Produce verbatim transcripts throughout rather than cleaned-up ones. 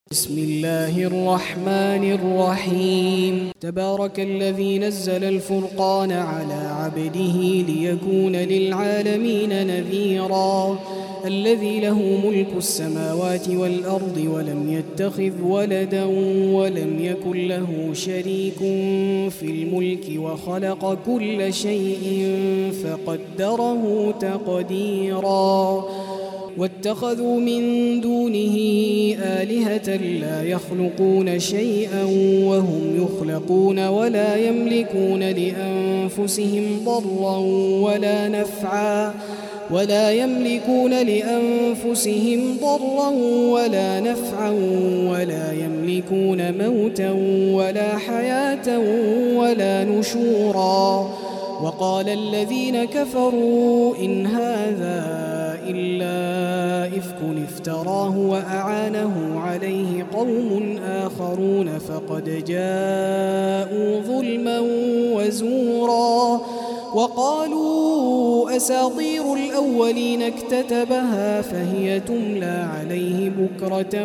بسم الله الرحمن الرحيم تبارك الذي نزل الفرقان على عبده ليكون للعالمين نذيرا الذي له ملك السماوات والأرض ولم يتخذ ولدا ولم يكن له شريك في الملك وخلق كل شيء فقدره تقديرا واتخذوا من دونه آلهة لا يخلقون شيئا وهم يخلقون ولا يملكون لأنفسهم ضرا ولا نفعا ولا يملكون لأنفسهم ضرا ولا نفعا ولا يملكون موتا ولا حياة ولا نشورا وقال الذين كفروا إن هذا إلا إفك افتراه وأعانه عليه قوم آخرون فقد جاءوا ظلما وزورا وقالوا أساطير الأولين اكتتبها فهي تملى عليه بكرة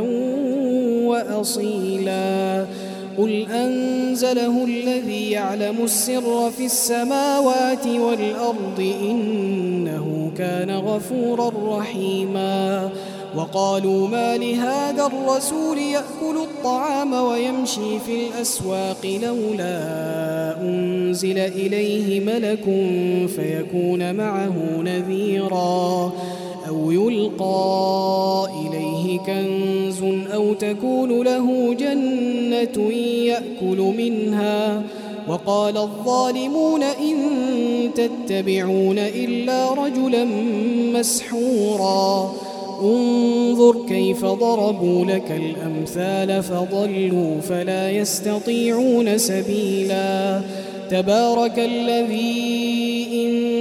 وأصيلا قل أنزله الذي يعلم السر في السماوات والأرض إنه كان غفورا رحيما وقالوا ما لهذا الرسول يأكل الطعام ويمشي في الأسواق لولا أنزل إليه ملك فيكون معه نذيرا أو يلقى إليه كنز أو تكون له جنة يأكل منها وقال الظالمون إن تتبعون إلا رجلا مسحورا انظر كيف ضربوا لك الأمثال فضلوا فلا يستطيعون سبيلا تبارك الذي إن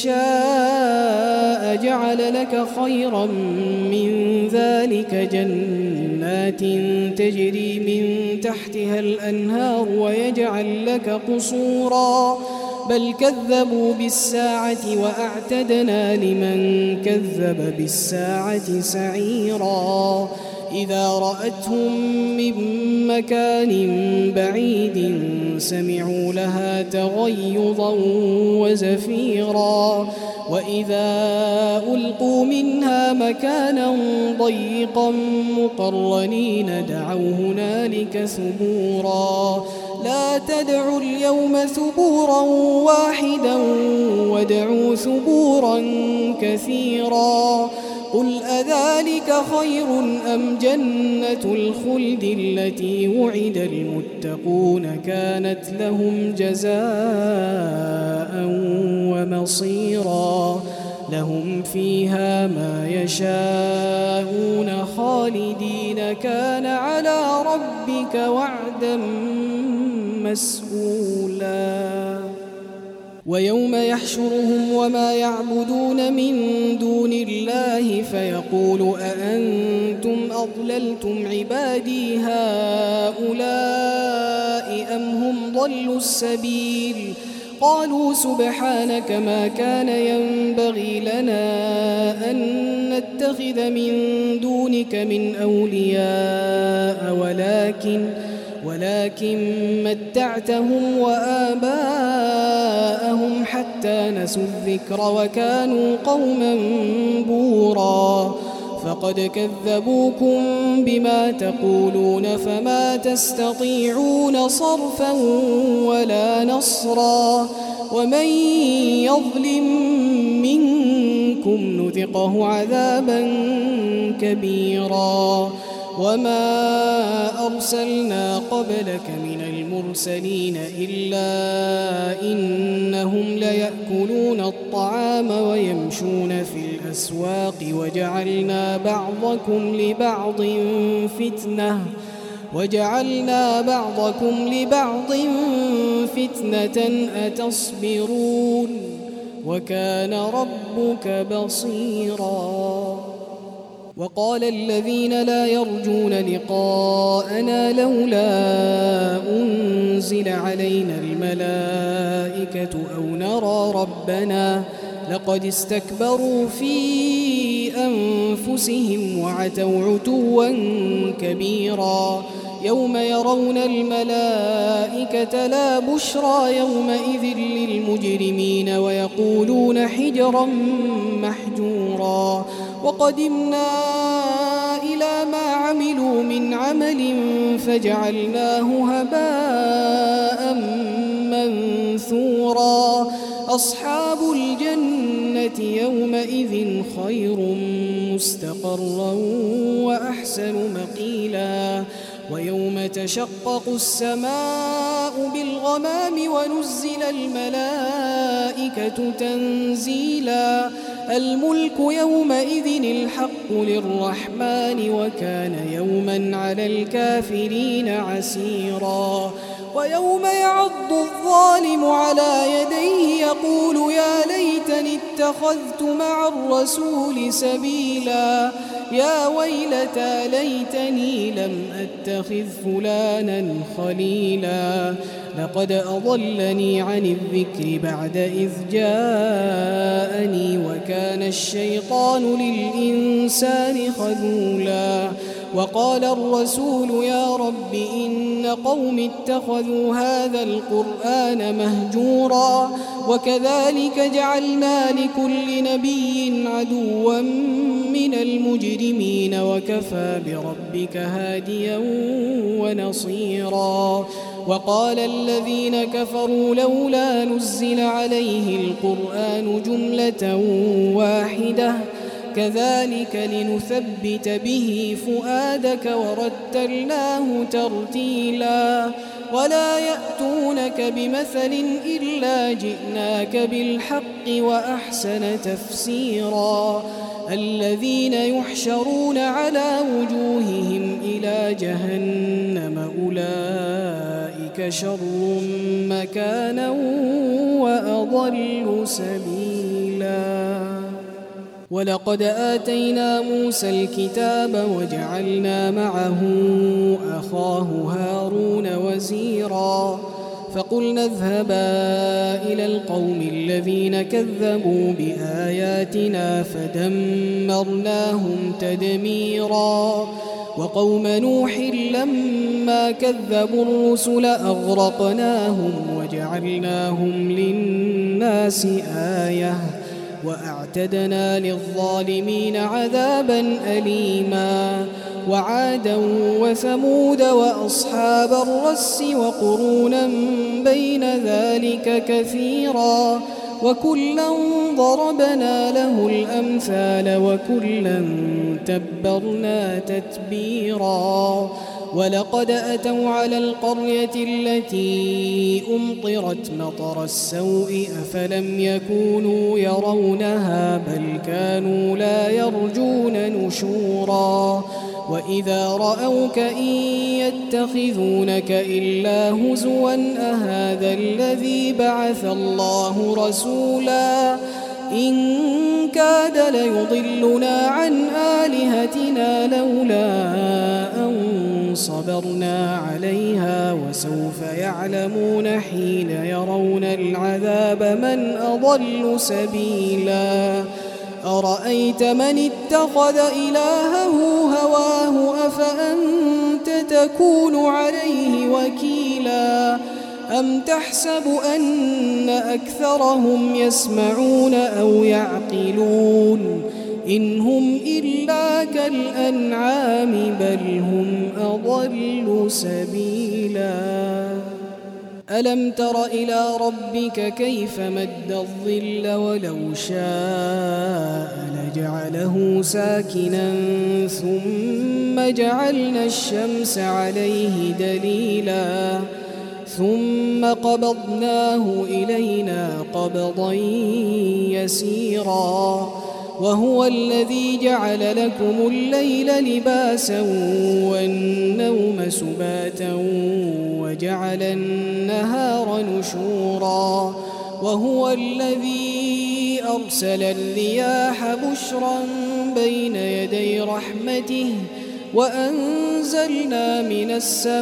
شاء جعل لك خيرا من ذلك جنات تجري من تحتها الأنهار ويجعل لك قصورا بل كذبوا بالساعة وأعتدنا لمن كذب بالساعة سعيرا إذا رأتهم من مكان بعيد سمعوا لها تغيظا وزفيرا وإذا ألقوا منها مكانا ضيقا مقرنين دعوا هنالك ثبورا لا تدعوا اليوم ثبورا واحدا وادعوا ثبورا كثيرا قل أذلك خير أم جنة الخلد التي وعد المتقون كانت لهم جزاء ومصيرا لهم فيها ما يشاءون خالدين كان على ربك وعدا مسئولا ويوم يحشرهم وما يعبدون من دون الله فيقول أأنتم أضللتم عبادي هؤلاء أم هم ضلوا السبيل قالوا سبحانك ما كان ينبغي لنا أن نتخذ من دونك من أولياء ولكن ولكن متعتهم وآباءهم حتى نسوا الذكر وكانوا قوما بورا فقد كذبوكم بما تقولون فما تستطيعون صرفا ولا نصرا ومن يظلم منكم نذقه عذابا كبيرا وما أرسلنا قبلك من المرسلين إلا إنهم ليأكلون الطعام ويمشون في الأسواق وجعلنا بعضكم لبعض فتنة وجعلنا بعضكم لبعض فتنة أتصبرون وكان ربك بصيرا وقال الذين لا يرجون لقاءنا لولا أنزل علينا الملائكة أو نرى ربنا لقد استكبروا في أنفسهم وعتوا عتوا كبيرا يوم يرون الملائكة لا بشرى يومئذ للمجرمين ويقولون حجرا محجورا وقدمنا إلى ما عملوا من عمل فجعلناه هباء منثورا أصحاب الجنة يومئذ خير مستقرا وأحسن مقيلا ويوم تشقق السماء بالغمام ونزل الملائكة تنزيلا الملك يومئذ الحق للرحمن وكان يوما على الكافرين عسيرا ويوم يعض الظالم على يديه يقول يا ليتني اتخذت مع الرسول سبيلا يا ويلتى ليتني لم أتخذ فلانا خليلا لقد أضلني عن الذكر بعد إذ جاءني وكان الشيطان للإنسان خذولا وقال الرسول يا رب إن قوم اتخذوا هذا القرآن مهجورا وكذلك جعلنا لكل نبي عدوا من المجرمين وكفى بربك هاديا ونصيرا وقال الذين كفروا لولا نزل عليه القرآن جملة واحدة كذلك لنثبت به فؤادك ورتلناه ترتيلا ولا يأتونك بمثل إلا جئناك بالحق وأحسن تفسيرا الذين يحشرون على وجوههم إلى جهنم أولئك شر مكانا وأضل سبيلا ولقد آتينا موسى الكتاب وجعلنا معه أخاه هارون وزيرا فقلنا اذهبا إلى القوم الذين كذبوا بآياتنا فدمرناهم تدميرا وقوم نوح لما كذبوا الرسل أغرقناهم وجعلناهم للناس آية وأعتدنا للظالمين عذابا أليما وعادا وثمود وأصحاب الرس وقرونا بين ذلك كثيرا وكلا ضربنا له الأمثال وكلا تبرنا تتبيرا ولقد أتوا على القرية التي أمطرت مطر السوء أفلم يكونوا يرونها بل كانوا لا يرجون نشورا وإذا رأوك إن يتخذونك إلا هزوا أهذا الذي بعث الله رسولا إن كاد ليضلنا عن آلهتنا لولا أن صبرنا عليها وسوف يعلمون حين يرون العذاب من أضل سبيلا أرأيت من اتخذ إلهه هواه أفأنت تكون عليه وكيلا أم تحسب أن أكثرهم يسمعون أو يعقلون إن هم إلا كالأنعام بل هم أضل سبيلا ألم تر إلى ربك كيف مد الظل ولو شاء لجعله ساكنا ثم جعلنا الشمس عليه دليلا ثم قبضناه إلينا قبضا يسيرا وهو الذي جعل لكم الليل لباسا والنوم سباتا وجعل النهار نشورا وهو الذي أرسل الرياح بشرا بين يدي رحمته وأنزلنا من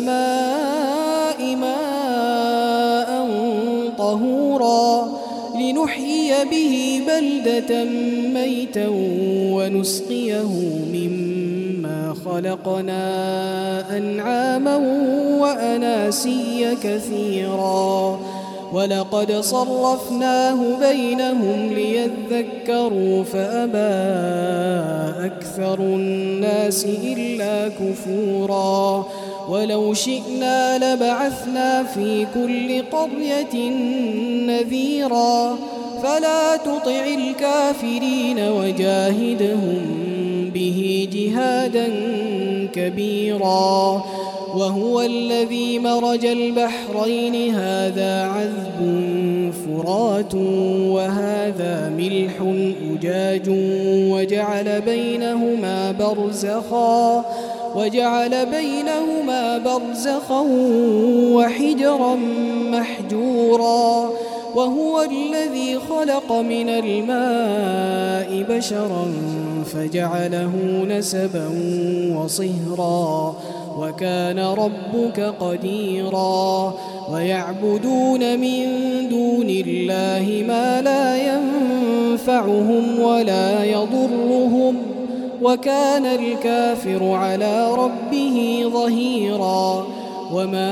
السماء ماء طهورا لنحيي به بلدة ميتا ونسقيه مما خلقنا أنعاما وأناسيا كثيرا ولقد صرفناه بينهم ليذكروا فأبى أكثر الناس إلا كفورا ولو شئنا لبعثنا في كل قرية نذيرا فلا تطع الكافرين وجاهدهم به جهادا كبيرا وهو الذي مرج البحرين هذا عذب فرات وهذا ملح أجاج وجعل بينهما برزخا وجعل بينهما برزخا وحجرا محجورا وهو الذي خلق من الماء بشرا فجعله نسبا وصهرا وكان ربك قديرا ويعبدون من دون الله ما لا ينفعهم ولا يضرهم وكان الكافر على ربه ظهيرا وما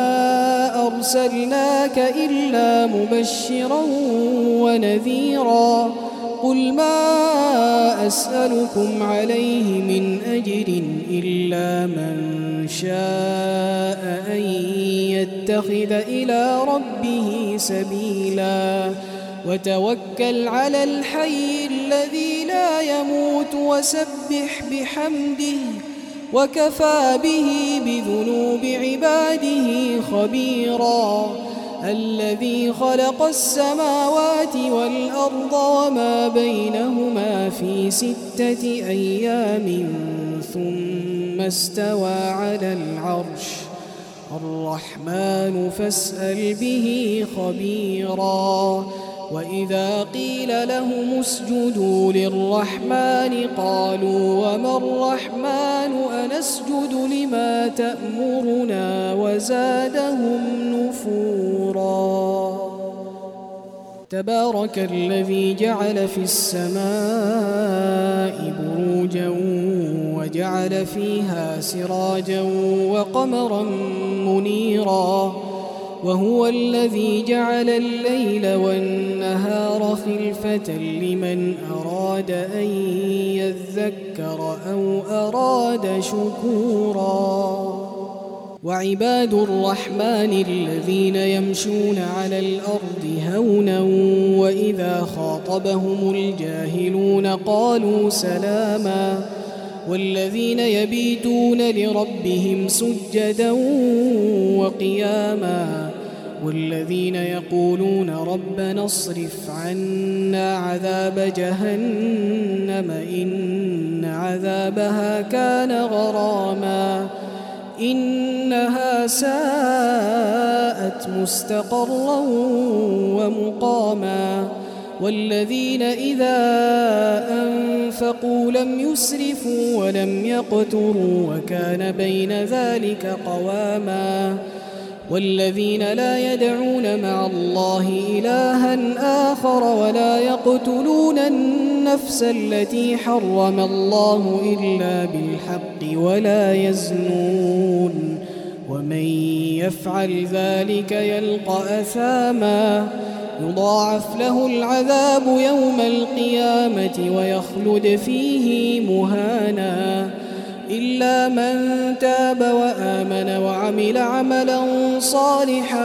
أرسلناك إلا مبشرا ونذيرا قل ما أسألكم عليه من أجر إلا من شاء أن يتخذ إلى ربه سبيلا وتوكل على الحي الذي لا يموت وسبح بحمده وكفى به بذنوب عباده خبيرا الذي خلق السماوات والأرض وما بينهما في ستة أيام ثم استوى على العرش الرحمن فاسأل به خبيرا وإذا قيل لهم اسجدوا للرحمن قالوا وما الرحمن أنسجد لما تأمرنا وزادهم نفورا تبارك الذي جعل في السماء بروجا وجعل فيها سراجا وقمرا منيرا وهو الذي جعل الليل والنهار خلفة لمن أراد أن يذكر أو أراد شكورا وعباد الرحمن الذين يمشون على الأرض هونا وإذا خاطبهم الجاهلون قالوا سلاما والذين يبيتون لربهم سجدا وقياما والذين يقولون ربنا اصرف عنا عذاب جهنم إن عذابها كان غراما إنها ساءت مستقرا ومقاما والذين إذا أنفقوا لم يسرفوا ولم يقتروا وكان بين ذلك قواما والذين لا يدعون مع الله إلها آخر ولا يقتلون النفس التي حرم الله إلا بالحق ولا يزنون ومن يفعل ذلك يلقى أثاما يضاعف له العذاب يوم القيامة ويخلد فيه مهانا إلا من تاب وآمن وعمل عملا صالحا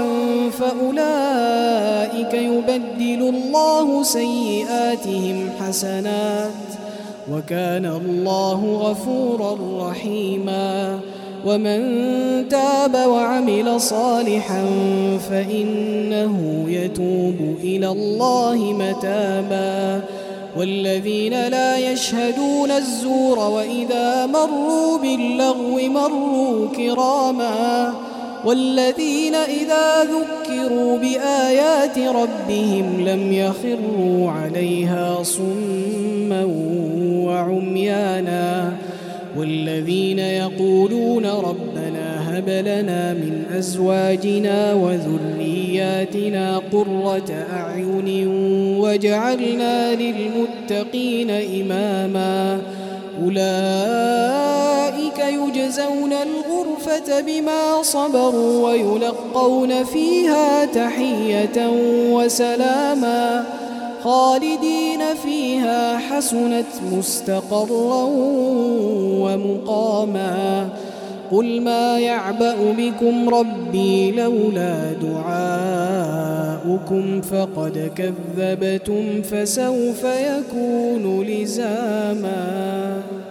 فأولئك يبدل الله سيئاتهم حسنات وكان الله غفورا رحيما ومن تاب وعمل صالحا فإنه يتوب إلى الله متابا والذين لا يشهدون الزور وإذا مروا باللغو مروا كراما والذين إذا ذكروا بآيات ربهم لم يخروا عليها صما وعميانا والذين يقولون ربنا هب هب لنا من أزواجنا وذرياتنا قرة أعين واجعلنا للمتقين إماما أولئك يجزون الغرفة بما صبروا ويلقون فيها تحية وسلاما خالدين فيها حسنت مستقرا ومقاما قل ما يعبأ بكم ربي لولا دعاؤكم فقد كذبتم فسوف يكون لزاما.